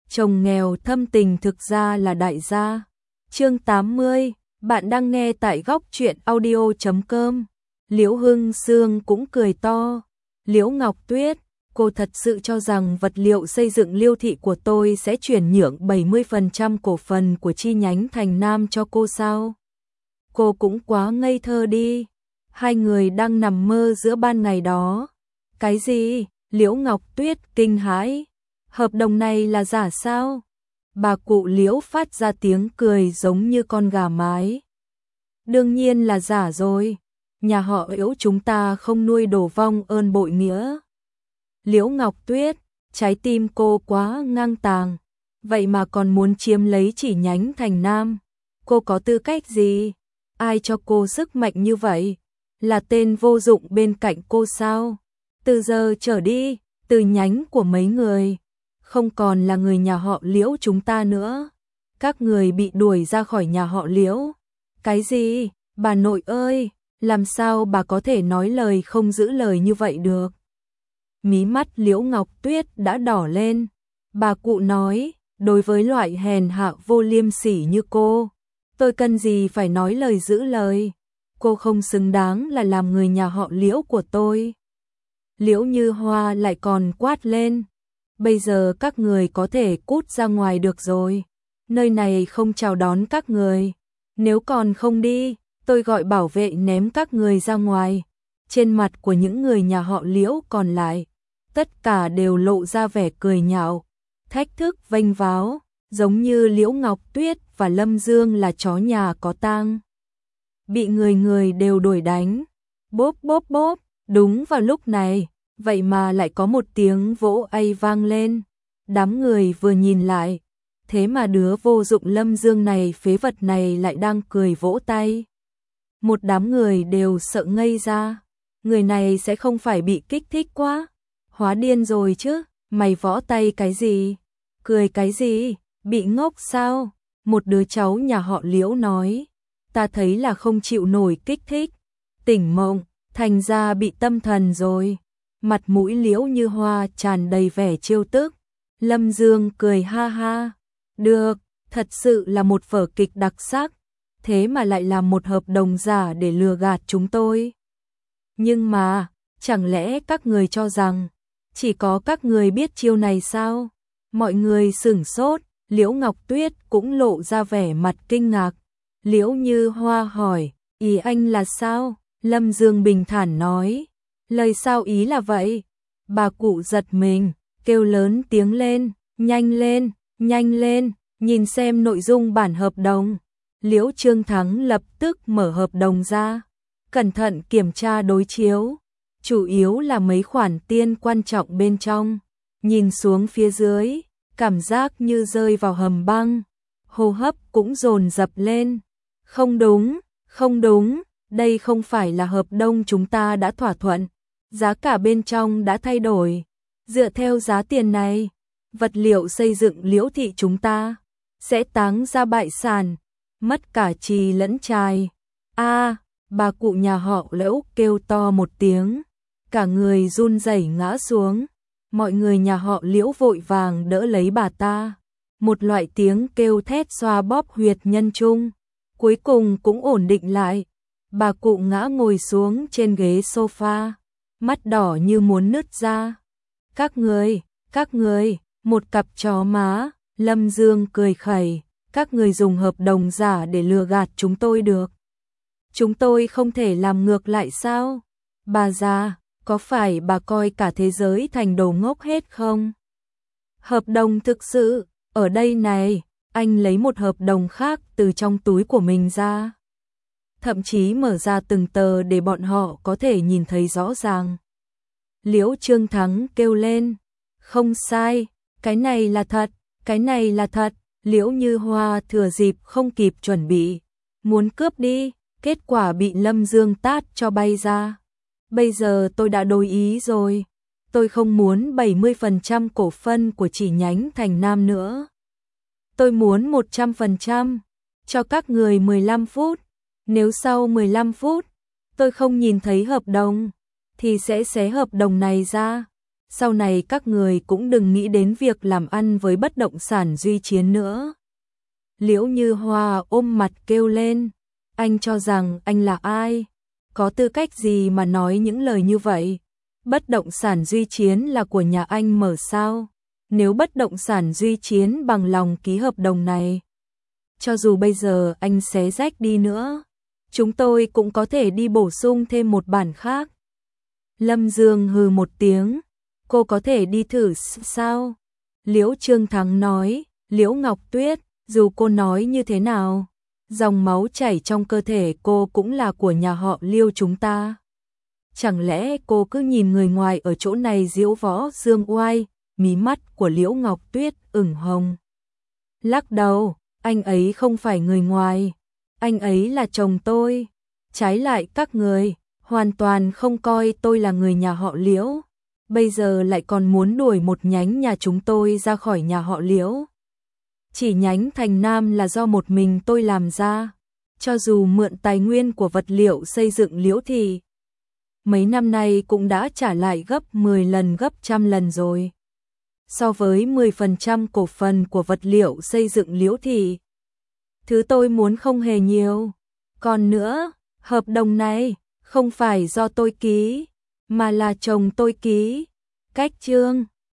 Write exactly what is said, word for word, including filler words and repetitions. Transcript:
chồng nghèo thâm tình thực ra là đại gia. Chương tám mươi, bạn đang nghe tại góc truyện audio chấm com. Liễu Hưng Sương cũng cười to. Liễu Ngọc Tuyết, cô thật sự cho rằng vật liệu xây dựng Liêu thị của tôi sẽ chuyển nhượng bảy mươi phần trăm cổ phần của chi nhánh Thành Nam cho cô sao? Cô cũng quá ngây thơ đi. Hai người đang nằm mơ giữa ban ngày đó. Cái gì? Liễu Ngọc Tuyết kinh hãi. Hợp đồng này là giả sao? Bà cụ Liễu phát ra tiếng cười giống như con gà mái. Đương nhiên là giả rồi. Nhà họ Liễu chúng ta không nuôi đồ vong ơn bội nghĩa. Liễu Ngọc Tuyết, trái tim cô quá ngang tàng. Vậy mà còn muốn chiếm lấy chỉ nhánh Thành Nam. Cô có tư cách gì? Ai cho cô sức mạnh như vậy? Là tên vô dụng bên cạnh cô sao? Từ giờ trở đi, từ nhánh của mấy người không còn là người nhà họ Liễu chúng ta nữa. Các người bị đuổi ra khỏi nhà họ Liễu. Cái gì? Bà nội ơi, làm sao bà có thể nói lời không giữ lời như vậy được? Mí mắt Liễu Ngọc Tuyết đã đỏ lên. Bà cụ nói, đối với loại hèn hạ vô liêm sỉ như cô, tôi cần gì phải nói lời giữ lời. Cô không xứng đáng là làm người nhà họ Liễu của tôi. Liễu Như Hoa lại còn quát lên. Bây giờ các người có thể cút ra ngoài được rồi. Nơi này không chào đón các người. Nếu còn không đi, tôi gọi bảo vệ ném các người ra ngoài. Trên mặt của những người nhà họ Liễu còn lại, tất cả đều lộ ra vẻ cười nhạo, thách thức vênh váo, giống như Liễu Ngọc Tuyết và Lâm Dương là chó nhà có tang. Bị người người đều đuổi đánh. Bốp bốp bốp, đúng vào lúc này, vậy mà lại có một tiếng vỗ tay vang lên. Đám người vừa nhìn lại, thế mà đứa vô dụng Lâm Dương này, phế vật này lại đang cười vỗ tay. Một đám người đều sợ ngây ra. Người này sẽ không phải bị kích thích quá, hóa điên rồi chứ? Mày võ tay cái gì? Cười cái gì? Bị ngốc sao? Một đứa cháu nhà họ Liễu nói. Ta thấy là không chịu nổi kích thích, tỉnh mộng, thành ra bị tâm thần rồi. Mặt mũi Liễu Như Hoa tràn đầy vẻ trêu tức. Lâm Dương cười ha ha. Được, thật sự là một vở kịch đặc sắc. Thế mà lại làm một hợp đồng giả để lừa gạt chúng tôi. Nhưng mà, chẳng lẽ các người cho rằng chỉ có các người biết chiêu này sao? Mọi người sửng sốt, Liễu Ngọc Tuyết cũng lộ ra vẻ mặt kinh ngạc. Liễu Như Hoa hỏi, ý anh là sao? Lâm Dương bình thản nói, lời sao ý là vậy? Bà cụ giật mình, kêu lớn tiếng lên, nhanh lên, nhanh lên, nhìn xem nội dung bản hợp đồng. Liễu Trương Thắng lập tức mở hợp đồng ra, cẩn thận kiểm tra đối chiếu, chủ yếu là mấy khoản tiền quan trọng bên trong. Nhìn xuống phía dưới, cảm giác như rơi vào hầm băng, hô hấp cũng dồn dập lên. Không đúng, không đúng, đây không phải là hợp đồng chúng ta đã thỏa thuận, giá cả bên trong đã thay đổi. Dựa theo giá tiền này, vật liệu xây dựng Liễu thị chúng ta sẽ táng ra bại sản, mất cả trì lẫn trài. A, bà cụ nhà họ Liễu kêu to một tiếng, cả người run rẩy ngã xuống. Mọi người nhà họ Liễu vội vàng đỡ lấy bà ta. Một loại tiếng kêu thét xoa bóp huyệt nhân trung, cuối cùng cũng ổn định lại. Bà cụ ngã ngồi xuống trên ghế sofa, mắt đỏ như muốn nứt ra. Các người, các người, một cặp chó má. Lâm Dương cười khẩy, các người dùng hợp đồng giả để lừa gạt chúng tôi được. Chúng tôi không thể làm ngược lại sao? Bà già, có phải bà coi cả thế giới thành đồ ngốc hết không? Hợp đồng thực sự, ở đây này. Anh lấy một hợp đồng khác từ trong túi của mình ra, thậm chí mở ra từng tờ để bọn họ có thể nhìn thấy rõ ràng. Liễu Trương Thắng kêu lên, không sai, cái này là thật, cái này là thật. Liễu Như Hoa thừa dịp không kịp chuẩn bị, muốn cướp đi, kết quả bị Lâm Dương tát cho bay ra. Bây giờ tôi đã đồng ý rồi, tôi không muốn bảy mươi phần trăm cổ phần của chỉ nhánh Thành Nam nữa. Tôi muốn một trăm phần trăm, cho các người mười lăm phút, nếu sau mười lăm phút tôi không nhìn thấy hợp đồng thì sẽ xé hợp đồng này ra. sau này các người cũng đừng nghĩ đến việc làm ăn với bất động sản Duy Chiến nữa. Liễu Như Hoa ôm mặt kêu lên, anh cho rằng anh là ai? Có tư cách gì mà nói những lời như vậy? Bất động sản Duy Chiến là của nhà anh mở sao? Nếu bất động sản Duy Chiến bằng lòng ký hợp đồng này, cho dù bây giờ anh xé rách đi nữa, chúng tôi cũng có thể đi bổ sung thêm một bản khác. Lâm Dương hừ một tiếng, cô có thể đi thử sao? Liễu Trương Thắng nói, Liễu Ngọc Tuyết, dù cô nói như thế nào, dòng máu chảy trong cơ thể cô cũng là của nhà họ Liêu chúng ta. Chẳng lẽ cô cứ nhìn người ngoài ở chỗ này diễu võ dương oai? Mí mắt của Liễu Ngọc Tuyết ửng hồng. Lắc đầu, anh ấy không phải người ngoài, anh ấy là chồng tôi. Trái lại các người, hoàn toàn không coi tôi là người nhà họ Liễu, bây giờ lại còn muốn đuổi một nhánh nhà chúng tôi ra khỏi nhà họ Liễu. Chỉ nhánh Thành Nam là do một mình tôi làm ra, cho dù mượn tài nguyên của vật liệu xây dựng Liễu thì mấy năm nay cũng đã trả lại gấp mười lần gấp trăm lần rồi. So với mười phần trăm cổ phần của vật liệu xây dựng Liễu thì thứ tôi muốn không hề nhiều. Còn nữa, hợp đồng này không phải do tôi ký, mà là chồng tôi ký. Cách chương